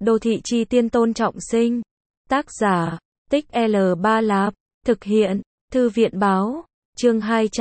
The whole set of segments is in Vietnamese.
Đô thị chi tiên Tôn Trọng Sinh. Tác giả, Tích L3 Lạp. Thực hiện, Thư viện báo. Chương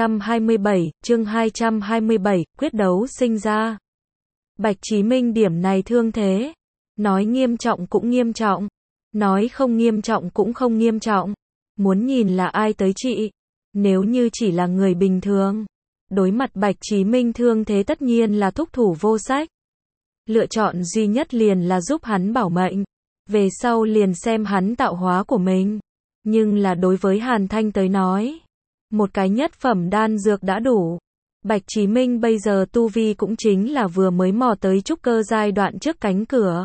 227, quyết đấu sinh ra. Bạch Chí Minh điểm này thương thế. Nói nghiêm trọng cũng nghiêm trọng. Nói không nghiêm trọng cũng không nghiêm trọng. Muốn nhìn là ai tới trị. Nếu như chỉ là người bình thường, đối mặt Bạch Chí Minh thương thế tất nhiên là thúc thủ vô sách. Lựa chọn duy nhất liền là giúp hắn bảo mệnh. Về sau liền xem hắn tạo hóa của mình. Nhưng là đối với Hàn Thanh tới nói, một cái nhất phẩm đan dược đã đủ. Bạch Chí Minh bây giờ tu vi cũng chính là vừa mới mò tới trúc cơ giai đoạn trước cánh cửa.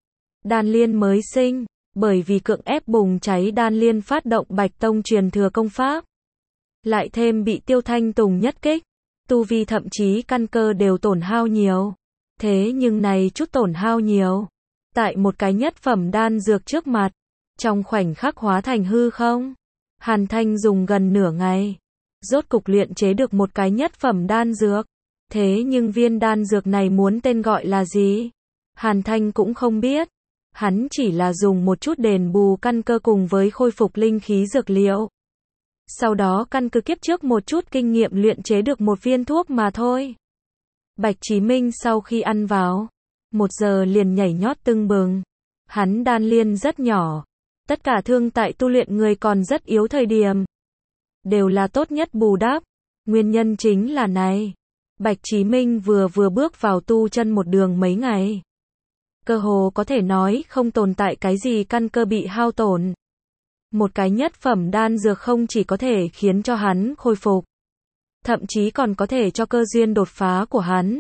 Đan liên mới sinh, bởi vì cưỡng ép bùng cháy đan liên phát động Bạch Tông truyền thừa công pháp. Lại thêm bị Tiêu Thanh Tùng nhất kích, tu vi thậm chí căn cơ đều tổn hao nhiều. Thế nhưng này chút tổn hao nhiều, tại một cái nhất phẩm đan dược trước mặt, trong khoảnh khắc hóa thành hư không. Hàn Thanh dùng gần nửa ngày, rốt cục luyện chế được một cái nhất phẩm đan dược. Thế nhưng viên đan dược này muốn tên gọi là gì? Hàn Thanh cũng không biết. Hắn chỉ là dùng một chút đền bù căn cơ cùng với khôi phục linh khí dược liệu. Sau đó căn cứ kiếp trước một chút kinh nghiệm luyện chế được một viên thuốc mà thôi. Bạch Chí Minh sau khi ăn vào, 1 giờ liền nhảy nhót tưng bừng. Hắn đan liên rất nhỏ. Tất cả thương tại tu luyện người còn rất yếu thời điểm, đều là tốt nhất bù đắp. Nguyên nhân chính là này. Bạch Chí Minh vừa bước vào tu chân một đường mấy ngày. Cơ hồ có thể nói không tồn tại cái gì căn cơ bị hao tổn. Một cái nhất phẩm đan dược không chỉ có thể khiến cho hắn khôi phục, thậm chí còn có thể cho cơ duyên đột phá của hắn.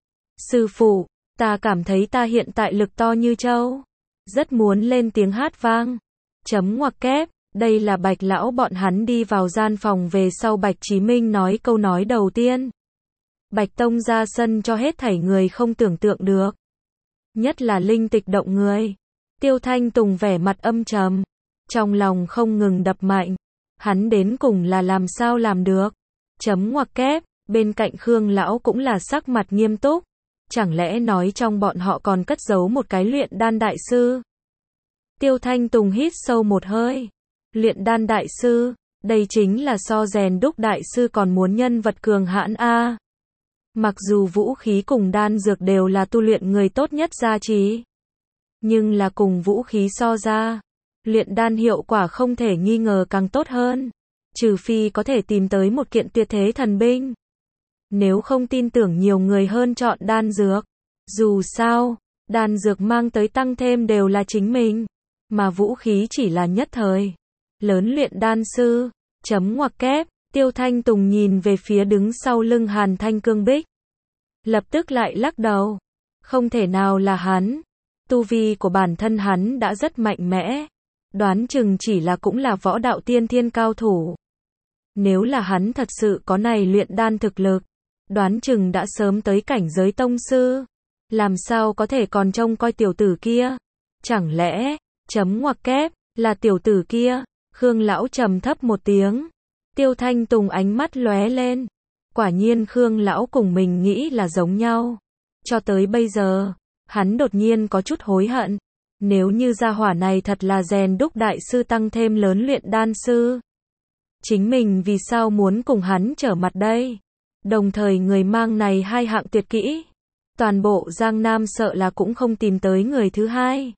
Sư phụ, ta cảm thấy ta hiện tại lực to như trâu. Rất muốn lên tiếng hát vang. Chấm ngoặc kép, đây là Bạch lão bọn hắn đi vào gian phòng về sau Bạch Chí Minh nói câu nói đầu tiên. Bạch Tông ra sân cho hết thảy người không tưởng tượng được. Nhất là linh tịch động người. Tiêu Thanh Tùng vẻ mặt âm trầm, trong lòng không ngừng đập mạnh. Hắn đến cùng là làm sao làm được? Chấm ngoặc kép, bên cạnh Khương lão cũng là sắc mặt nghiêm túc. Chẳng lẽ nói trong bọn họ còn cất giấu một cái luyện đan đại sư? Tiêu Thanh Tùng hít sâu một hơi. Luyện đan đại sư, đây chính là so rèn đúc đại sư còn muốn nhân vật cường hãn a. Mặc dù vũ khí cùng đan dược đều là tu luyện người tốt nhất gia trì, nhưng là cùng vũ khí so ra, luyện đan hiệu quả không thể nghi ngờ càng tốt hơn. Trừ phi có thể tìm tới một kiện tuyệt thế thần binh. Nếu không tin tưởng nhiều người hơn chọn đan dược. Dù sao, đan dược mang tới tăng thêm đều là chính mình, mà vũ khí chỉ là nhất thời. Lớn luyện đan sư, chấm ngoặc kép, Tiêu Thanh Tùng nhìn về phía đứng sau lưng Hàn Thanh Cương Bích. Lập tức lại lắc đầu. Không thể nào là hắn. Tu vi của bản thân hắn đã rất mạnh mẽ. Đoán chừng chỉ là cũng là võ đạo tiên thiên cao thủ. Nếu là hắn thật sự có này luyện đan thực lực, đoán chừng đã sớm tới cảnh giới tông sư. Làm sao có thể còn trông coi tiểu tử kia? Chẳng lẽ, chấm ngoặc kép, là tiểu tử kia? Khương lão trầm thấp một tiếng. Tiêu Thanh Tùng ánh mắt lóe lên. Quả nhiên Khương lão cùng mình nghĩ là giống nhau. Cho tới bây giờ, hắn đột nhiên có chút hối hận. Nếu như gia hỏa này thật là rèn đúc đại sư tăng thêm lớn luyện đan sư, chính mình vì sao muốn cùng hắn trở mặt đây? Đồng thời người mang này hai hạng tuyệt kỹ, toàn bộ Giang Nam sợ là cũng không tìm tới người thứ hai.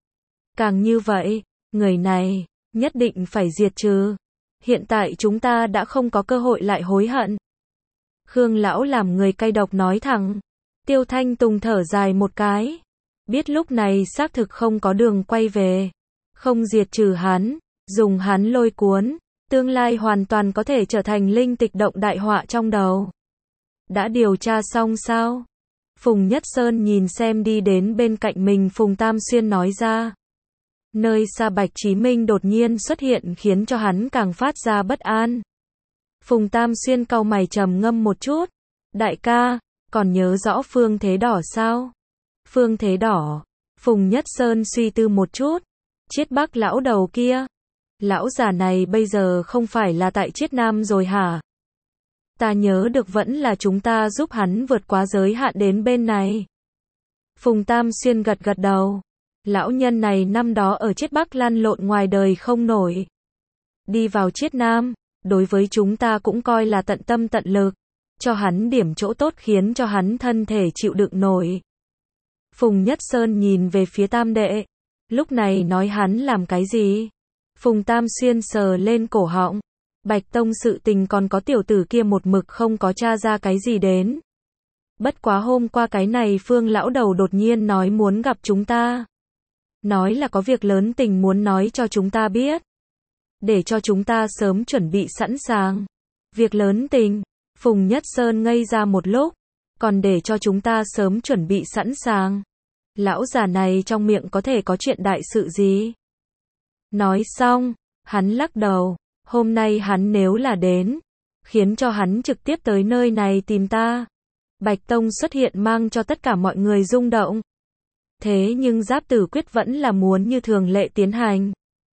Càng như vậy, người này nhất định phải diệt trừ. Hiện tại chúng ta đã không có cơ hội lại hối hận. Khương lão làm người cay độc nói thẳng. Tiêu Thanh Tùng thở dài một cái. Biết lúc này xác thực không có đường quay về. Không diệt trừ hắn, dùng hắn lôi cuốn, tương lai hoàn toàn có thể trở thành linh tịch động đại họa trong đầu. Đã điều tra xong sao? Phùng Nhất Sơn nhìn xem đi đến bên cạnh mình Phùng Tam Xuyên nói ra. Nơi xa Bạch Chí Minh đột nhiên xuất hiện khiến cho hắn càng phát ra bất an. Phùng Tam Xuyên cau mày trầm ngâm một chút. Đại ca, còn nhớ rõ Phương Thế Đỏ sao? Phương Thế Đỏ. Phùng Nhất Sơn suy tư một chút. Chiết Bắc lão đầu kia. Lão già này bây giờ không phải là tại Chiết Nam rồi hả? Ta nhớ được vẫn là chúng ta giúp hắn vượt quá giới hạn đến bên này. Phùng Tam Xuyên gật gật đầu. Lão nhân này năm đó ở Chiết Bắc lăn lộn ngoài đời không nổi. Đi vào Chiết Nam, đối với chúng ta cũng coi là tận tâm tận lực. Cho hắn điểm chỗ tốt khiến cho hắn thân thể chịu đựng nổi. Phùng Nhất Sơn nhìn về phía Tam đệ. Lúc này nói hắn làm cái gì? Phùng Tam Xuyên sờ lên cổ họng. Bạch Tông sự tình còn có tiểu tử kia một mực không có tra ra cái gì đến. Bất quá hôm qua cái này Phương lão đầu đột nhiên nói muốn gặp chúng ta. Nói là có việc lớn tình muốn nói cho chúng ta biết. Để cho chúng ta sớm chuẩn bị sẵn sàng. Việc lớn tình. Phùng Nhất Sơn ngây ra một lúc. Còn để cho chúng ta sớm chuẩn bị sẵn sàng. Lão già này trong miệng có thể có chuyện đại sự gì? Nói xong, hắn lắc đầu. Hôm nay hắn nếu là đến, khiến cho hắn trực tiếp tới nơi này tìm ta. Bạch Tông xuất hiện mang cho tất cả mọi người rung động. Thế nhưng Giáp Tử Quyết vẫn là muốn như thường lệ tiến hành.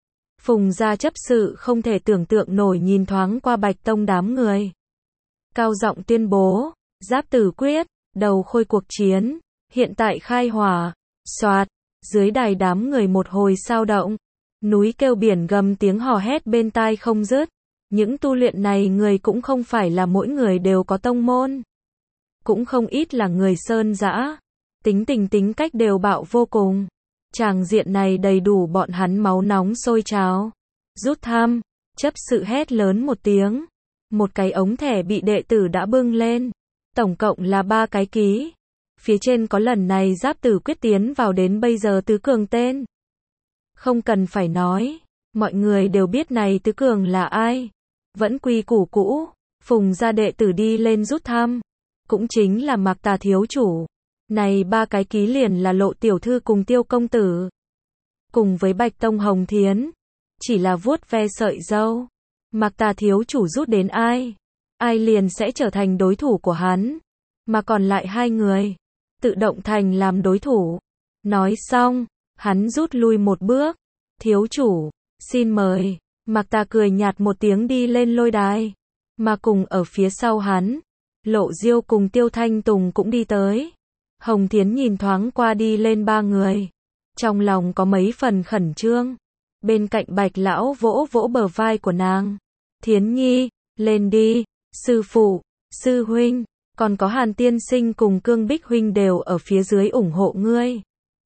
Phùng gia chấp sự không thể tưởng tượng nổi nhìn thoáng qua Bạch Tông đám người. Cao giọng tuyên bố, Giáp Tử Quyết, đầu khôi cuộc chiến, hiện tại khai hỏa, soạt, dưới đài đám người một hồi sao động. Núi kêu biển gầm tiếng hò hét bên tai không dứt. Những tu luyện này người cũng không phải là mỗi người đều có tông môn. Cũng không ít là người sơn dã. Tính tình tính cách đều bạo vô cùng. Tràng diện này đầy đủ bọn hắn máu nóng sôi trào. Rút thăm, chấp sự hét lớn một tiếng. Một cái ống thẻ bị đệ tử đã bưng lên. Tổng cộng là 3 cái ký. Phía trên có lần này Giáp Tử Quyết tiến vào đến bây giờ tứ cường tên. Không cần phải nói, mọi người đều biết này tứ cường là ai. Vẫn quy củ cũ, Phùng gia đệ tử đi lên rút thăm. Cũng chính là Mạc Tà thiếu chủ. Này 3 cái ký liền là Lộ tiểu thư cùng Tiêu công tử. Cùng với Bạch Tông Hồng Thiến. Chỉ là vuốt ve sợi râu. Mạc Tà thiếu chủ rút đến ai? Ai liền sẽ trở thành đối thủ của hắn. Mà còn lại 2 người. Tự động thành làm đối thủ. Nói xong. Hắn rút lui một bước. Thiếu chủ, xin mời. Mạc Tà cười nhạt một tiếng đi lên lôi đài. Mà cùng ở phía sau hắn, Lộ Diêu cùng Tiêu Thanh Tùng cũng đi tới. Hồng Thiến nhìn thoáng qua đi lên 3 người. Trong lòng có mấy phần khẩn trương. Bên cạnh Bạch lão vỗ vỗ bờ vai của nàng. Thiến nhi, lên đi. Sư phụ, sư huynh, còn có Hàn tiên sinh cùng Cương Bích huynh đều ở phía dưới ủng hộ ngươi.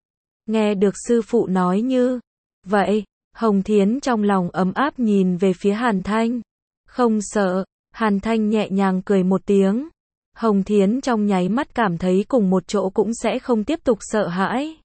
Nghe được sư phụ nói như vậy, Hồng Thiến trong lòng ấm áp nhìn về phía Hàn Thanh. Không sợ, Hàn Thanh nhẹ nhàng cười một tiếng. Hồng Thiến trong nháy mắt cảm thấy cùng một chỗ cũng sẽ không tiếp tục sợ hãi.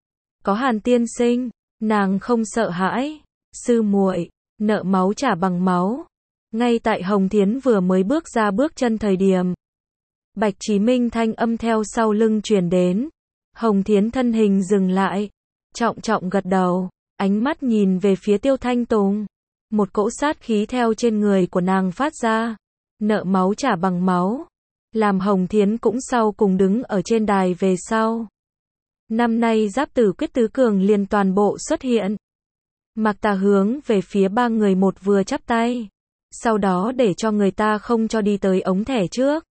Có Hàn tiên sinh, nàng không sợ hãi. Sư muội, nợ máu trả bằng máu. Ngay tại Hồng Thiến vừa mới bước ra bước chân thời điểm, Bạch Chí Minh thanh âm theo sau lưng truyền đến. Hồng Thiến thân hình dừng lại, trọng trọng gật đầu, ánh mắt nhìn về phía Tiêu Thanh Tùng. Một cỗ sát khí theo trên người của nàng phát ra. Nợ máu trả bằng máu. Làm Hồng Thiến cũng sau cùng đứng ở trên đài về sau. Năm nay Giáp Tử Quyết tứ cường liền toàn bộ xuất hiện. Mạc Tà hướng về phía 3 người một vừa chắp tay. Sau đó để cho người ta không cho đi tới ống thẻ trước.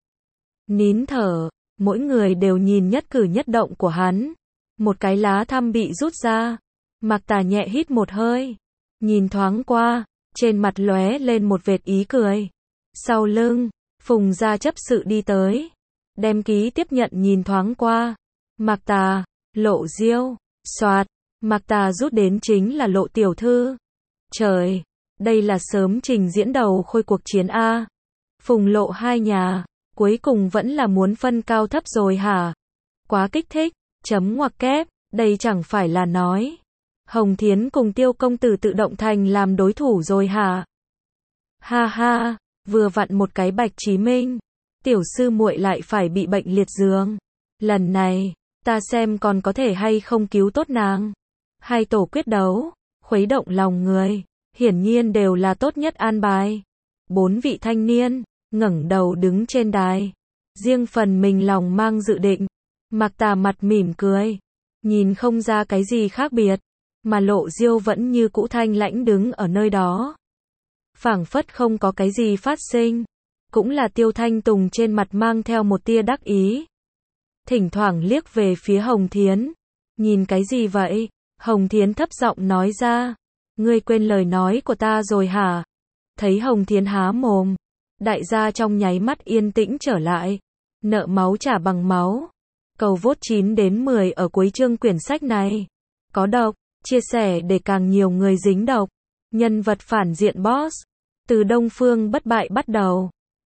Nín thở. Mỗi người đều nhìn nhất cử nhất động của hắn. Một cái lá thăm bị rút ra. Mạc Tà nhẹ hít một hơi. Nhìn thoáng qua. Trên mặt lóe lên một vệt ý cười. Sau lưng, Phùng gia chấp sự đi tới. Đem ký tiếp nhận nhìn thoáng qua. Mạc Tà, Lộ Diêu, soạt. Mạc Tà rút đến chính là Lộ tiểu thư. Trời, đây là sớm trình diễn đầu khôi cuộc chiến A. Phùng Lộ hai nhà. Cuối cùng vẫn là muốn phân cao thấp rồi hả? Quá kích thích, chấm ngoặc kép, đây chẳng phải là nói. Hồng Thiến cùng Tiêu công tử tự động thành làm đối thủ rồi hả? Ha ha, vừa vặn một cái Bạch Chí Minh. Tiểu sư muội lại phải bị bệnh liệt giường. Lần này, ta xem còn có thể hay không cứu tốt nàng. Hai tổ quyết đấu, khuấy động lòng người, hiển nhiên đều là tốt nhất an bài. 4 vị thanh niên ngẩng đầu đứng trên đài, riêng phần mình lòng mang dự định. Mạc Tà mặt mỉm cười, nhìn không ra cái gì khác biệt, mà Lộ Diêu vẫn như cũ thanh lãnh đứng ở nơi đó, phảng phất không có cái gì phát sinh. Cũng là Tiêu Thanh Tùng trên mặt mang theo một tia đắc ý, thỉnh thoảng liếc về phía Hồng Thiến. Nhìn cái gì vậy? Hồng Thiến thấp giọng nói ra. Ngươi quên lời nói của ta rồi hả? Thấy Hồng Thiến há mồm, đại gia trong nháy mắt yên tĩnh trở lại. Nợ máu trả bằng máu. Cầu vote 9 đến 10 ở cuối chương quyển sách này. Có độc, chia sẻ để càng nhiều người dính độc. Nhân vật phản diện boss. Từ Đông Phương bất bại bắt đầu.